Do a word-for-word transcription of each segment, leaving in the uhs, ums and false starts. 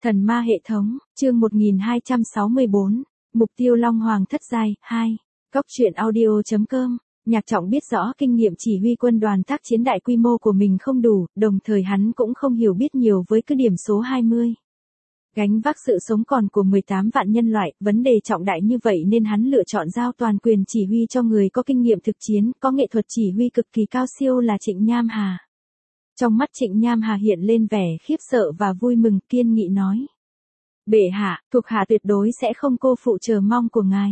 Thần ma hệ thống, chương một nghìn hai trăm sáu mươi bốn, mục tiêu Long Hoàng thất giai, hai. Góc truyện audio chấm com, Nhạc Trọng biết rõ kinh nghiệm chỉ huy quân đoàn tác chiến đại quy mô của mình không đủ, đồng thời hắn cũng không hiểu biết nhiều với cứ điểm số hai mươi. Gánh vác sự sống còn của mười tám vạn nhân loại, vấn đề trọng đại như vậy nên hắn lựa chọn giao toàn quyền chỉ huy cho người có kinh nghiệm thực chiến, có nghệ thuật chỉ huy cực kỳ cao siêu là Trịnh Nham Hà. Trong mắt Trịnh Nham Hà hiện lên vẻ khiếp sợ và vui mừng, kiên nghị nói. Bệ hạ, thuộc hạ tuyệt đối sẽ không cô phụ chờ mong của ngài.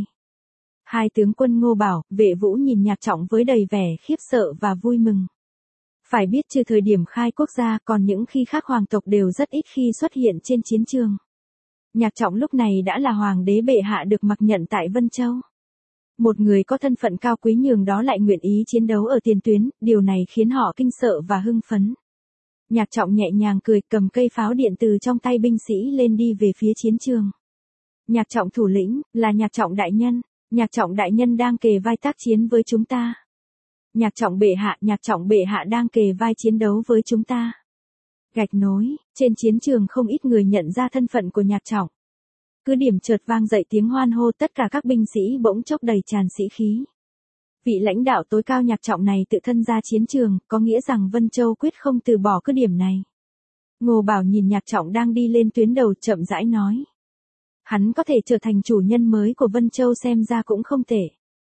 Hai tướng quân Ngô Bảo, Vệ Vũ nhìn Nhạc Trọng với đầy vẻ khiếp sợ và vui mừng. Phải biết trừ thời điểm khai quốc gia còn những khi khác hoàng tộc đều rất ít khi xuất hiện trên chiến trường. Nhạc Trọng lúc này đã là hoàng đế bệ hạ được mặc nhận tại Vân Châu. Một người có thân phận cao quý nhường đó lại nguyện ý chiến đấu ở tiền tuyến, điều này khiến họ kinh sợ và hưng phấn. Nhạc Trọng nhẹ nhàng cười, cầm cây pháo điện từ trong tay binh sĩ lên đi về phía chiến trường. Nhạc Trọng thủ lĩnh, là Nhạc Trọng đại nhân, Nhạc Trọng đại nhân đang kề vai tác chiến với chúng ta. Nhạc Trọng bệ hạ, Nhạc Trọng bệ hạ đang kề vai chiến đấu với chúng ta. Gạch nối, trên chiến trường không ít người nhận ra thân phận của Nhạc Trọng. Cứ điểm chợt vang dậy tiếng hoan hô, tất cả các binh sĩ bỗng chốc đầy tràn sĩ khí. Vị lãnh đạo tối cao Nhạc Trọng này tự thân ra chiến trường, có nghĩa rằng Vân Châu quyết không từ bỏ cứ điểm này. Ngô Bảo nhìn Nhạc Trọng đang đi lên tuyến đầu chậm rãi nói. Hắn có thể trở thành chủ nhân mới của Vân Châu xem ra cũng không tệ.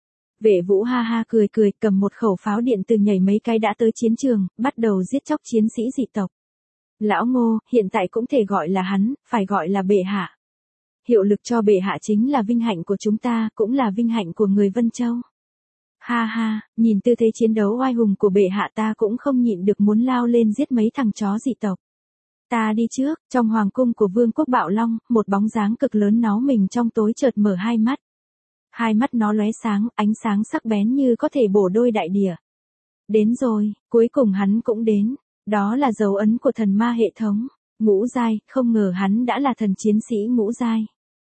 Vệ Vũ ha ha cười cười, cầm một khẩu pháo điện từ nhảy mấy cái đã tới chiến trường, bắt đầu giết chóc chiến sĩ dị tộc. Lão Ngô, hiện tại cũng thể gọi là hắn, phải gọi là bệ hạ. Hiệu lực cho bệ hạ chính là vinh hạnh của chúng ta, cũng là vinh hạnh của người Vân Châu. Ha ha, nhìn tư thế chiến đấu oai hùng của bệ hạ ta cũng không nhịn được muốn lao lên giết mấy thằng chó dị tộc. Ta đi trước, trong hoàng cung của Vương quốc Bạo Long, một bóng dáng cực lớn náu mình trong tối chợt mở hai mắt. Hai mắt nó lóe sáng, ánh sáng sắc bén như có thể bổ đôi đại địa. Đến rồi, cuối cùng hắn cũng đến. Đó là dấu ấn của thần ma hệ thống. Ngũ giai, không ngờ hắn đã là thần chiến sĩ ngũ giai.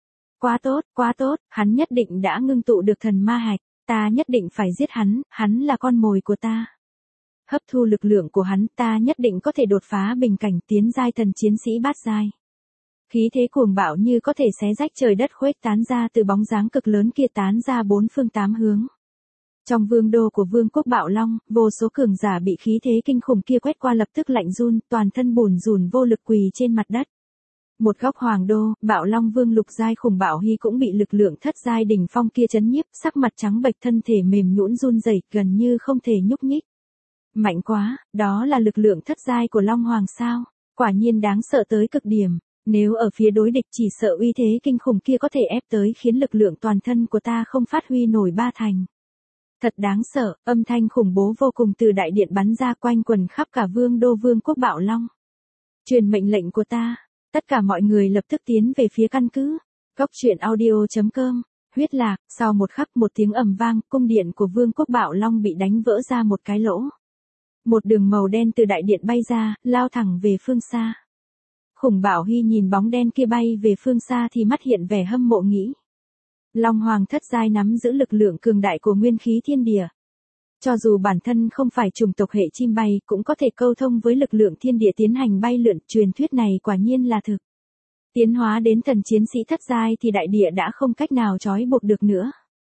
Quá tốt, quá tốt, hắn nhất định đã ngưng tụ được thần ma hạch. Ta nhất định phải giết hắn, hắn là con mồi của ta. Hấp thu lực lượng của hắn, ta nhất định có thể đột phá bình cảnh tiến giai thần chiến sĩ bát giai. Khí thế cuồng bạo như có thể xé rách trời đất khuếch tán ra từ bóng dáng cực lớn kia tán ra bốn phương tám hướng. Trong vương đô của Vương quốc Bạo Long, vô số cường giả bị khí thế kinh khủng kia quét qua lập tức lạnh run, toàn thân bùn rùn vô lực quỳ trên mặt đất. Một góc hoàng đô, Bạo Long Vương lục giai Khủng Bảo Hy cũng bị lực lượng thất giai đỉnh phong kia chấn nhiếp, sắc mặt trắng bệch, thân thể mềm nhũn run rẩy, gần như không thể nhúc nhích. Mạnh quá, đó là lực lượng thất giai của Long Hoàng sao? Quả nhiên đáng sợ tới cực điểm. Nếu ở phía đối địch chỉ sợ uy thế kinh khủng kia có thể ép tới khiến lực lượng toàn thân của ta không phát huy nổi ba thành. Thật đáng sợ, âm thanh khủng bố vô cùng từ đại điện bắn ra quanh quần khắp cả vương đô Vương quốc Bạo Long. Truyền mệnh lệnh của ta, tất cả mọi người lập tức tiến về phía căn cứ. Góc truyện audio chấm com, huyết lạc, sau một khắc một tiếng ầm vang, cung điện của Vương quốc Bạo Long bị đánh vỡ ra một cái lỗ. Một đường màu đen từ đại điện bay ra, lao thẳng về phương xa. Khủng Bảo Hy nhìn bóng đen kia bay về phương xa thì mắt hiện vẻ hâm mộ nghĩ. Long Hoàng thất giai nắm giữ lực lượng cường đại của nguyên khí thiên địa. Cho dù bản thân không phải chủng tộc hệ chim bay cũng có thể câu thông với lực lượng thiên địa tiến hành bay lượn, truyền thuyết này quả nhiên là thực. Tiến hóa đến thần chiến sĩ thất giai thì đại địa đã không cách nào trói buộc được nữa.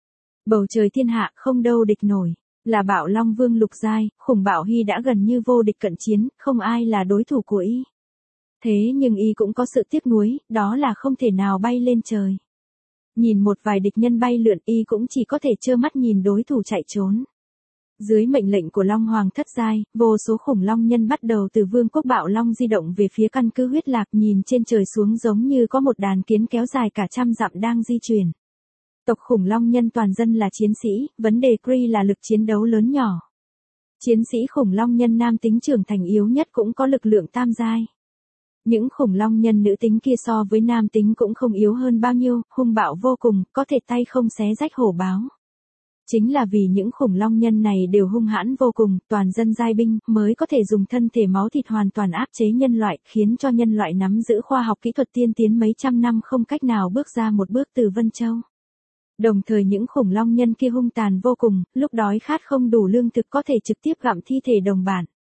Bầu trời thiên hạ không đâu địch nổi, là Bạo Long Vương lục giai, Khủng Bảo Hy đã gần như vô địch cận chiến, không ai là đối thủ của y. Thế nhưng y cũng có sự tiếc nuối, đó là không thể nào bay lên trời. Nhìn một vài địch nhân bay lượn y cũng chỉ có thể trơ mắt nhìn đối thủ chạy trốn. Dưới mệnh lệnh của Long Hoàng thất giai, vô số khủng long nhân bắt đầu từ Vương quốc Bạo Long di động về phía căn cứ huyết lạc, nhìn trên trời xuống giống như có một đàn kiến kéo dài cả trăm dặm đang di chuyển. Tộc khủng long nhân toàn dân là chiến sĩ, vấn đề Kree là lực chiến đấu lớn nhỏ. Chiến sĩ khủng long nhân nam tính trưởng thành yếu nhất cũng có lực lượng tam giai. Những khủng long nhân nữ tính kia so với nam tính cũng không yếu hơn bao nhiêu, hung bạo vô cùng, có thể tay không xé rách hổ báo. Chính là vì những khủng long nhân này đều hung hãn vô cùng, toàn dân giai binh, mới có thể dùng thân thể máu thịt hoàn toàn áp chế nhân loại, khiến cho nhân loại nắm giữ khoa học kỹ thuật tiên tiến mấy trăm năm không cách nào bước ra một bước từ Vân Châu. Đồng thời những khủng long nhân kia hung tàn vô cùng, lúc đói khát không đủ lương thực có thể trực tiếp gặm thi thể đồng bạn.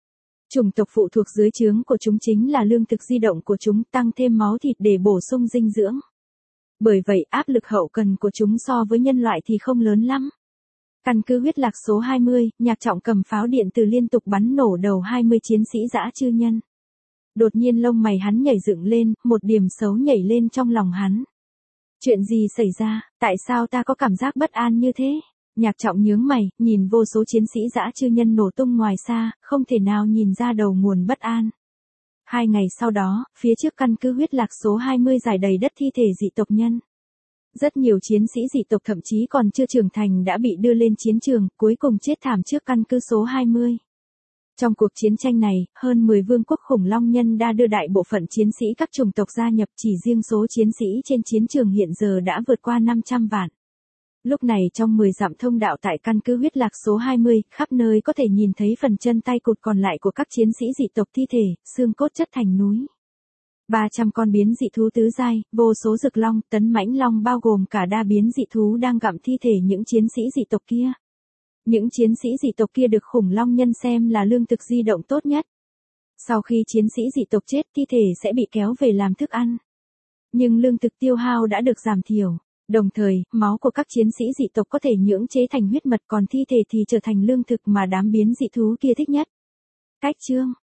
Chủng tộc phụ thuộc dưới trướng của chúng chính là lương thực di động của chúng, tăng thêm máu thịt để bổ sung dinh dưỡng. Bởi vậy áp lực hậu cần của chúng so với nhân loại thì không lớn lắm. Căn cứ huyết lạc số hai mươi, Nhạc Trọng cầm pháo điện từ liên tục bắn nổ đầu hai mươi chiến sĩ dã chư nhân. Đột nhiên lông mày hắn nhảy dựng lên, một điểm xấu nhảy lên trong lòng hắn. Chuyện gì xảy ra, tại sao ta có cảm giác bất an như thế? Nhạc Trọng nhướng mày, nhìn vô số chiến sĩ dã chư nhân nổ tung ngoài xa, không thể nào nhìn ra đầu nguồn bất an. Hai ngày sau đó, phía trước căn cứ huyết lạc số hai mươi rải đầy đất thi thể dị tộc nhân. Rất nhiều chiến sĩ dị tộc thậm chí còn chưa trưởng thành đã bị đưa lên chiến trường, cuối cùng chết thảm trước căn cứ số hai mươi. Trong cuộc chiến tranh này, hơn mười vương quốc khủng long nhân đã đưa đại bộ phận chiến sĩ các chủng tộc gia nhập, chỉ riêng số chiến sĩ trên chiến trường hiện giờ đã vượt qua năm trăm vạn. Lúc này trong mười dặm thông đạo tại căn cứ huyết lạc số hai mươi, khắp nơi có thể nhìn thấy phần chân tay cụt còn lại của các chiến sĩ dị tộc thi thể, xương cốt chất thành núi. ba trăm con biến dị thú tứ giai, vô số rực long, tấn mãnh long bao gồm cả đa biến dị thú đang gặm thi thể những chiến sĩ dị tộc kia. Những chiến sĩ dị tộc kia được khủng long nhân xem là lương thực di động tốt nhất. Sau khi chiến sĩ dị tộc chết, thi thể sẽ bị kéo về làm thức ăn. Nhưng lương thực tiêu hao đã được giảm thiểu. Đồng thời, máu của các chiến sĩ dị tộc có thể nhưỡng chế thành huyết mật, còn thi thể thì trở thành lương thực mà đám biến dị thú kia thích nhất. Cách chương